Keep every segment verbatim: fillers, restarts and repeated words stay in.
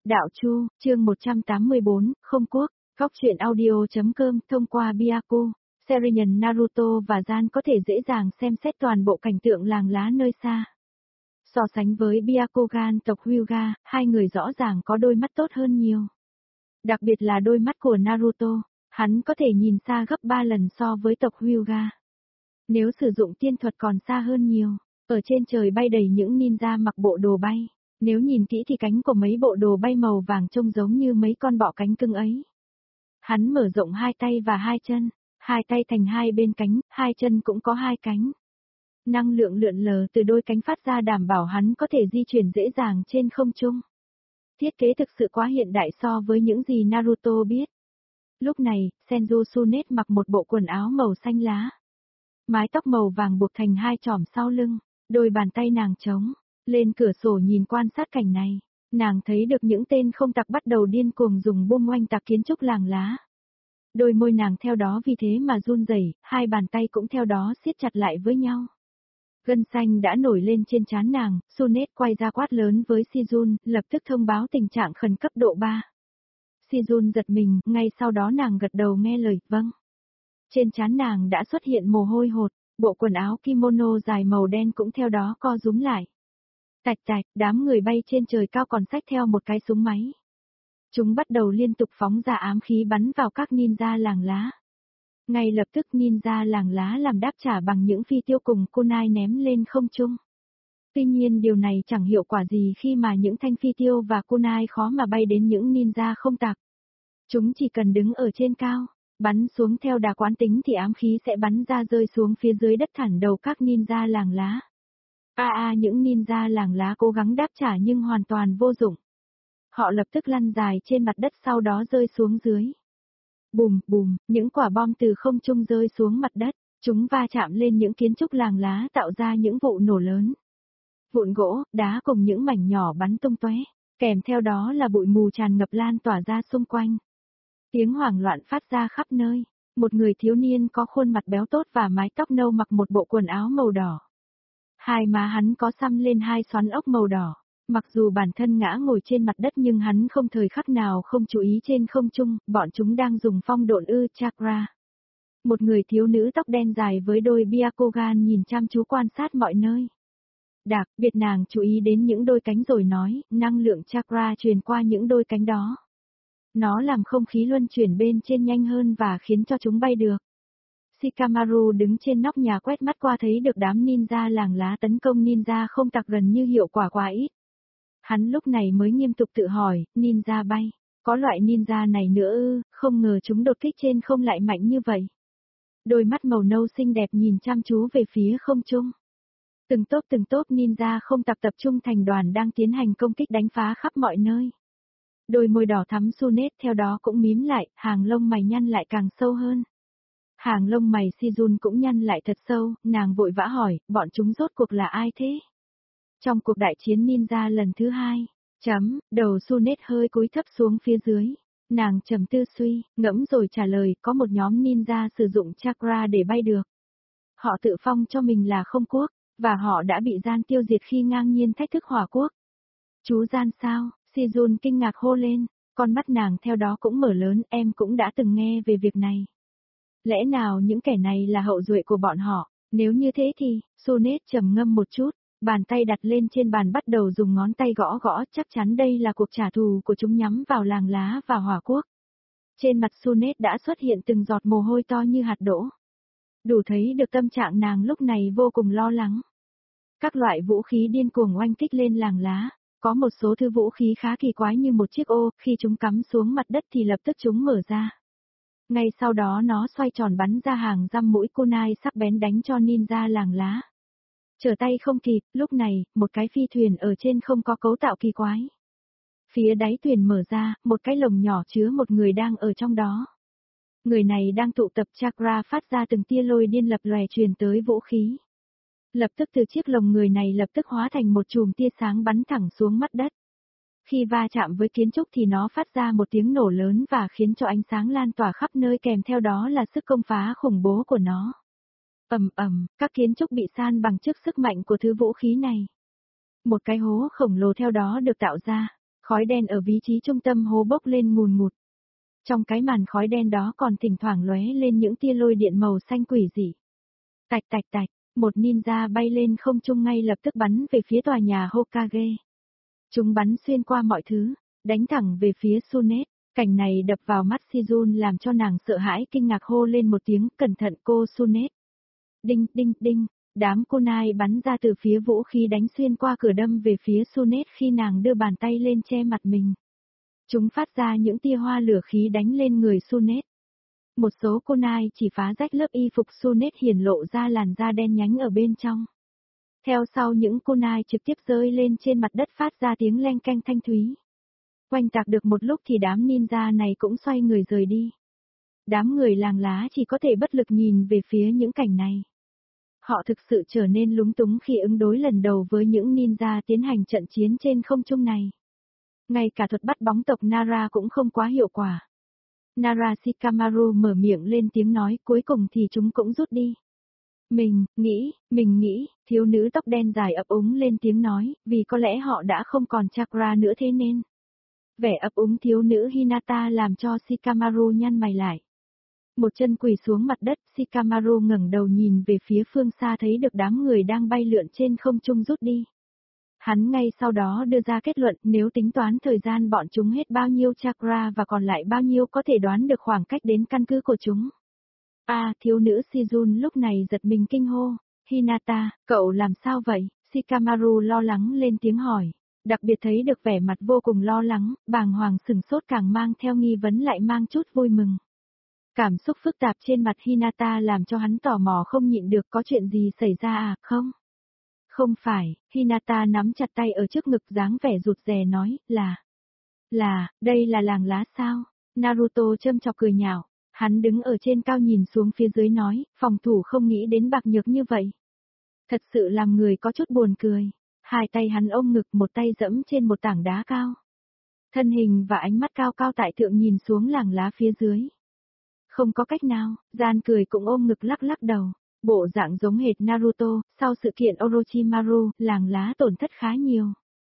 Đạo Chu, chương một trăm tám mươi bốn, Không Quốc, Góc truyện audio.com thông qua Byaku, series nhân Naruto và Gian có thể dễ dàng xem xét toàn bộ cảnh tượng làng lá nơi xa. So sánh với Byakugan tộc Hyuga, hai người rõ ràng có đôi mắt tốt hơn nhiều. Đặc biệt là đôi mắt của Naruto, hắn có thể nhìn xa gấp ba lần so với tộc Hyuga. Nếu sử dụng tiên thuật còn xa hơn nhiều, ở trên trời bay đầy những ninja mặc bộ đồ bay. Nếu nhìn kỹ thì cánh của mấy bộ đồ bay màu vàng trông giống như mấy con bọ cánh cưng ấy. Hắn mở rộng hai tay và hai chân, hai tay thành hai bên cánh, hai chân cũng có hai cánh. Năng lượng lượn lờ từ đôi cánh phát ra đảm bảo hắn có thể di chuyển dễ dàng trên không trung. Thiết kế thực sự quá hiện đại so với những gì Naruto biết. Lúc này, Senju Tsunade mặc một bộ quần áo màu xanh lá. Mái tóc màu vàng buộc thành hai chòm sau lưng, đôi bàn tay nàng trống. Lên cửa sổ nhìn quan sát cảnh này, nàng thấy được những tên không tặc bắt đầu điên cuồng dùng bom oanh tạc kiến trúc làng lá. Đôi môi nàng theo đó vì thế mà run rẩy, hai bàn tay cũng theo đó siết chặt lại với nhau. Gân xanh đã nổi lên trên trán nàng, Tsunade quay ra quát lớn với Shizun, lập tức thông báo tình trạng khẩn cấp độ ba. Shizun giật mình, ngay sau đó nàng gật đầu nghe lời, vâng. Trên trán nàng đã xuất hiện mồ hôi hột, bộ quần áo kimono dài màu đen cũng theo đó co rúm lại. Tạch tạch, đám người bay trên trời cao còn xách theo một cái súng máy. Chúng bắt đầu liên tục phóng ra ám khí bắn vào các ninja làng lá. Ngay lập tức ninja làng lá làm đáp trả bằng những phi tiêu cùng kunai ném lên không trung. Tuy nhiên điều này chẳng hiệu quả gì khi mà những thanh phi tiêu và kunai khó mà bay đến những ninja không tặc. Chúng chỉ cần đứng ở trên cao, bắn xuống theo đà quán tính thì ám khí sẽ bắn ra rơi xuống phía dưới đất thẳng đầu các ninja làng lá. A à, a những ninja làng lá cố gắng đáp trả nhưng hoàn toàn vô dụng. Họ lập tức lăn dài trên mặt đất sau đó rơi xuống dưới. Bùm, bùm, những quả bom từ không trung rơi xuống mặt đất, chúng va chạm lên những kiến trúc làng lá tạo ra những vụ nổ lớn. Vụn gỗ, đá cùng những mảnh nhỏ bắn tung tóe, kèm theo đó là bụi mù tràn ngập lan tỏa ra xung quanh. Tiếng hoảng loạn phát ra khắp nơi, một người thiếu niên có khuôn mặt béo tốt và mái tóc nâu mặc một bộ quần áo màu đỏ. Hai má hắn có xăm lên hai xoắn ốc màu đỏ, mặc dù bản thân ngã ngồi trên mặt đất nhưng hắn không thời khắc nào không chú ý trên không trung, bọn chúng đang dùng phong độn ư chakra. Một người thiếu nữ tóc đen dài với đôi Byakugan nhìn chăm chú quan sát mọi nơi. Đặc biệt nàng chú ý đến những đôi cánh rồi nói, năng lượng chakra truyền qua những đôi cánh đó. Nó làm không khí luân chuyển bên trên nhanh hơn và khiến cho chúng bay được. Shikamaru đứng trên nóc nhà quét mắt qua thấy được đám ninja làng lá tấn công ninja không tặc gần như hiệu quả quá ít. Hắn lúc này mới nghiêm túc tự hỏi, ninja bay, có loại ninja này nữa ư, không ngờ chúng đột kích trên không lại mạnh như vậy. Đôi mắt màu nâu xinh đẹp nhìn chăm chú về phía không trung. Từng tốp từng tốp ninja không tặc tập trung thành đoàn đang tiến hành công kích đánh phá khắp mọi nơi. Đôi môi đỏ thắm Tsunade theo đó cũng mím lại, hàng lông mày nhăn lại càng sâu hơn. Hàng lông mày Shizun cũng nhăn lại thật sâu, nàng vội vã hỏi, bọn chúng rốt cuộc là ai thế? Trong cuộc đại chiến ninja lần thứ hai, chấm, đầu Tsunade hơi cúi thấp xuống phía dưới. Nàng trầm tư suy, ngẫm rồi trả lời, có một nhóm ninja sử dụng chakra để bay được. Họ tự phong cho mình là không quốc, và họ đã bị Gian tiêu diệt khi ngang nhiên thách thức hỏa quốc. Chú Gian sao? Shizun kinh ngạc hô lên, con mắt nàng theo đó cũng mở lớn, em cũng đã từng nghe về việc này. Lẽ nào những kẻ này là hậu duệ của bọn họ, nếu như thế thì, Tsunade trầm ngâm một chút, bàn tay đặt lên trên bàn bắt đầu dùng ngón tay gõ gõ, chắc chắn đây là cuộc trả thù của chúng nhắm vào làng lá và hỏa quốc. Trên mặt Tsunade đã xuất hiện từng giọt mồ hôi to như hạt đỗ. Đủ thấy được tâm trạng nàng lúc này vô cùng lo lắng. Các loại vũ khí điên cuồng oanh kích lên làng lá. Có một số thứ vũ khí khá kỳ quái như một chiếc ô, khi chúng cắm xuống mặt đất thì lập tức chúng mở ra. Ngay sau đó nó xoay tròn bắn ra hàng dăm mũi kunai sắc bén đánh cho ninja làng lá. Trở tay không kịp, lúc này, một cái phi thuyền ở trên không có cấu tạo kỳ quái. Phía đáy thuyền mở ra, một cái lồng nhỏ chứa một người đang ở trong đó. Người này đang tụ tập chakra phát ra từng tia lôi điên lập lòe truyền tới vũ khí. Lập tức từ chiếc lồng người này lập tức hóa thành một chùm tia sáng bắn thẳng xuống mặt đất. Khi va chạm với kiến trúc thì nó phát ra một tiếng nổ lớn và khiến cho ánh sáng lan tỏa khắp nơi kèm theo đó là sức công phá khủng bố của nó. Ầm ầm, các kiến trúc bị san bằng trước sức mạnh của thứ vũ khí này. Một cái hố khổng lồ theo đó được tạo ra, Khói đen ở vị trí trung tâm hố bốc lên ngùn ngụt. Trong cái màn khói đen đó còn thỉnh thoảng lóe lên những tia lôi điện màu xanh quỷ dị. Tạch tạch tạch, một ninja bay lên không trung ngay lập tức bắn về phía tòa nhà Hokage. Chúng bắn xuyên qua mọi thứ, đánh thẳng về phía Sunet. Cảnh này đập vào mắt Shizun làm cho nàng sợ hãi kinh ngạc hô lên một tiếng, cẩn thận cô Sunet. Đinh, đinh, đinh, đám kunai bắn ra từ phía vũ khí đánh xuyên qua cửa đâm về phía Sunet khi nàng đưa bàn tay lên che mặt mình. Chúng phát ra những tia hoa lửa khí đánh lên người Sunet. Một số kunai chỉ phá rách lớp y phục Sunet hiển lộ ra làn da đen nhánh ở bên trong. Theo sau những kunai trực tiếp rơi lên trên mặt đất phát ra tiếng leng keng thanh thúy. Quanh tạc được một lúc thì đám ninja này cũng xoay người rời đi. Đám người làng lá chỉ có thể bất lực nhìn về phía những cảnh này. Họ thực sự trở nên lúng túng khi ứng đối lần đầu với những ninja tiến hành trận chiến trên không trung này. Ngay cả thuật bắt bóng tộc Nara cũng không quá hiệu quả. Nara Shikamaru mở miệng lên tiếng nói, cuối cùng thì chúng cũng rút đi. Mình, nghĩ, mình nghĩ, thiếu nữ tóc đen dài ấp úng lên tiếng nói, vì có lẽ họ đã không còn chakra nữa thế nên. Vẻ ấp úng thiếu nữ Hinata làm cho Shikamaru nhăn mày lại. Một chân quỳ xuống mặt đất, Shikamaru ngẩng đầu nhìn về phía phương xa thấy được đám người đang bay lượn trên không trung rút đi. Hắn ngay sau đó đưa ra kết luận nếu tính toán thời gian bọn chúng hết bao nhiêu chakra và còn lại bao nhiêu có thể đoán được khoảng cách đến căn cứ của chúng. À, thiếu nữ Shizun lúc này giật mình kinh hô. Hinata, cậu làm sao vậy? Shikamaru lo lắng lên tiếng hỏi. Đặc biệt thấy được vẻ mặt vô cùng lo lắng, bàng hoàng sừng sốt càng mang theo nghi vấn lại mang chút vui mừng. Cảm xúc phức tạp trên mặt Hinata làm cho hắn tò mò không nhịn được có chuyện gì xảy ra à, không? Không phải, Hinata nắm chặt tay ở trước ngực dáng vẻ rụt rè nói, là... Là, đây là làng lá sao? Naruto châm chọc cười nhạo, hắn đứng ở trên cao nhìn xuống phía dưới nói, phòng thủ không nghĩ đến bạc nhược như vậy. Thật sự làm người có chút buồn cười. Hai tay hắn ôm ngực một tay dẫm trên một tảng đá cao. Thân hình và ánh mắt cao cao tại thượng nhìn xuống làng lá phía dưới. Không có cách nào, gian cười cũng ôm ngực lắc lắc đầu. Bộ dạng giống hệt Naruto, sau sự kiện Orochimaru, làng lá tổn thất khá nhiều.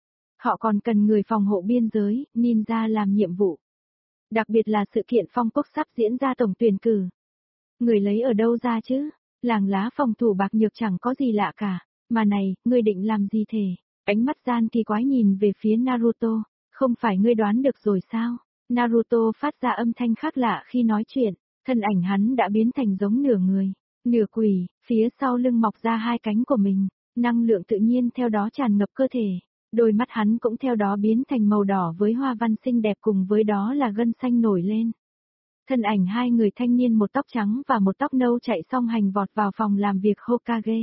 Họ còn cần người phòng hộ biên giới, ninja làm nhiệm vụ. Đặc biệt là sự kiện phong quốc sắp diễn ra tổng tuyển cử. Người lấy ở đâu ra chứ? Làng lá phòng thủ bạc nhược chẳng có gì lạ cả. Mà này, ngươi định làm gì thể? Ánh mắt gian kỳ quái nhìn về phía Naruto. Không phải ngươi đoán được rồi sao? Naruto phát ra âm thanh khác lạ khi nói chuyện. Thân ảnh hắn đã biến thành giống nửa người, nửa quỷ, phía sau lưng mọc ra hai cánh của mình. Năng lượng tự nhiên theo đó tràn ngập cơ thể. Đôi mắt hắn cũng theo đó biến thành màu đỏ với hoa văn xinh đẹp cùng với đó là gân xanh nổi lên. Thân ảnh hai người thanh niên một tóc trắng và một tóc nâu chạy song hành vọt vào phòng làm việc Hokage.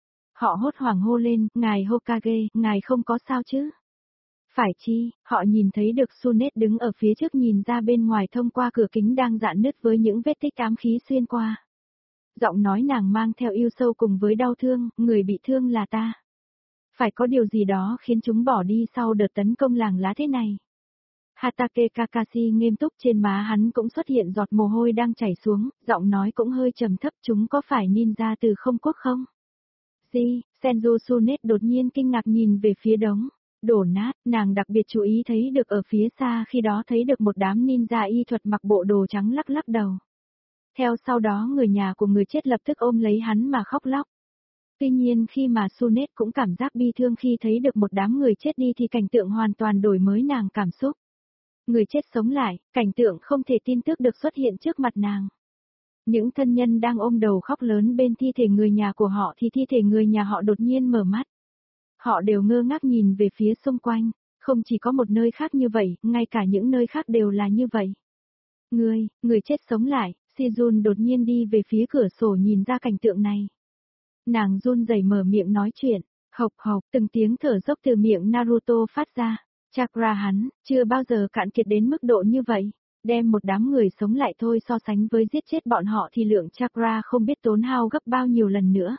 Họ hốt hoảng hô lên, ngài Hokage, ngài không có sao chứ? Phải chi, họ nhìn thấy được Sunet đứng ở phía trước nhìn ra bên ngoài thông qua cửa kính đang rạn nứt với những vết tích ám khí xuyên qua. Giọng nói nàng mang theo yêu sâu cùng với đau thương, người bị thương là ta. Phải có điều gì đó khiến chúng bỏ đi sau đợt tấn công làng lá thế này. Hatake Kakashi nghiêm túc trên má hắn cũng xuất hiện giọt mồ hôi đang chảy xuống, giọng nói cũng hơi trầm thấp chúng có phải ninja từ không quốc không? Gì, Senju Sunet đột nhiên kinh ngạc nhìn về phía đống. Đổ nát, nàng đặc biệt chú ý thấy được ở phía xa khi đó thấy được một đám ninja y thuật mặc bộ đồ trắng lắc lắc đầu. Theo sau đó người nhà của người chết lập tức ôm lấy hắn mà khóc lóc. Tuy nhiên khi mà Sunet cũng cảm giác bi thương khi thấy được một đám người chết đi thì cảnh tượng hoàn toàn đổi mới nàng cảm xúc. Người chết sống lại, cảnh tượng không thể tin tức được xuất hiện trước mặt nàng. Những thân nhân đang ôm đầu khóc lớn bên thi thể người nhà của họ thì thi thể người nhà họ đột nhiên mở mắt. Họ đều ngơ ngác nhìn về phía xung quanh, không chỉ có một nơi khác như vậy, ngay cả những nơi khác đều là như vậy. Người, người chết sống lại, Shizun đột nhiên đi về phía cửa sổ nhìn ra cảnh tượng này. Nàng run rẩy mở miệng nói chuyện, hộc hộc, từng tiếng thở dốc từ miệng Naruto phát ra. Chakra hắn, chưa bao giờ cạn kiệt đến mức độ như vậy. Đem một đám người sống lại thôi so sánh với giết chết bọn họ thì lượng chakra không biết tốn hao gấp bao nhiêu lần nữa.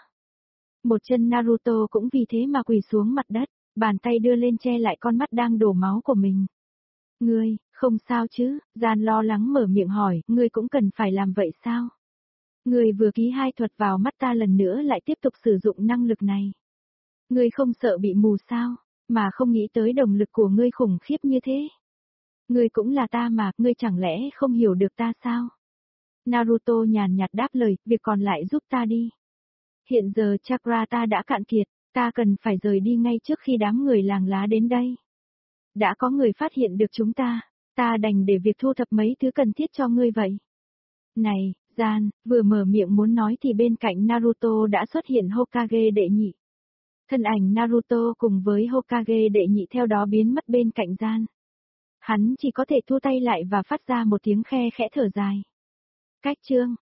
Một chân Naruto cũng vì thế mà quỳ xuống mặt đất, bàn tay đưa lên che lại con mắt đang đổ máu của mình. Ngươi, không sao chứ, Gian lo lắng mở miệng hỏi, ngươi cũng cần phải làm vậy sao? Ngươi vừa ký hai thuật vào mắt ta lần nữa lại tiếp tục sử dụng năng lực này. Ngươi không sợ bị mù sao? Mà không nghĩ tới động lực của ngươi khủng khiếp như thế. Ngươi cũng là ta mà, ngươi chẳng lẽ không hiểu được ta sao? Naruto nhàn nhạt đáp lời, việc còn lại giúp ta đi. Hiện giờ chakra ta đã cạn kiệt, ta cần phải rời đi ngay trước khi đám người làng lá đến đây. Đã có người phát hiện được chúng ta, ta đành để việc thu thập mấy thứ cần thiết cho ngươi vậy. Này, Gian, vừa mở miệng muốn nói thì bên cạnh Naruto đã xuất hiện Hokage đệ nhị. Thân ảnh Naruto cùng với Hokage đệ nhị theo đó biến mất bên cạnh Gian. Hắn chỉ có thể thu tay lại và phát ra một tiếng khe khẽ thở dài. Cách chương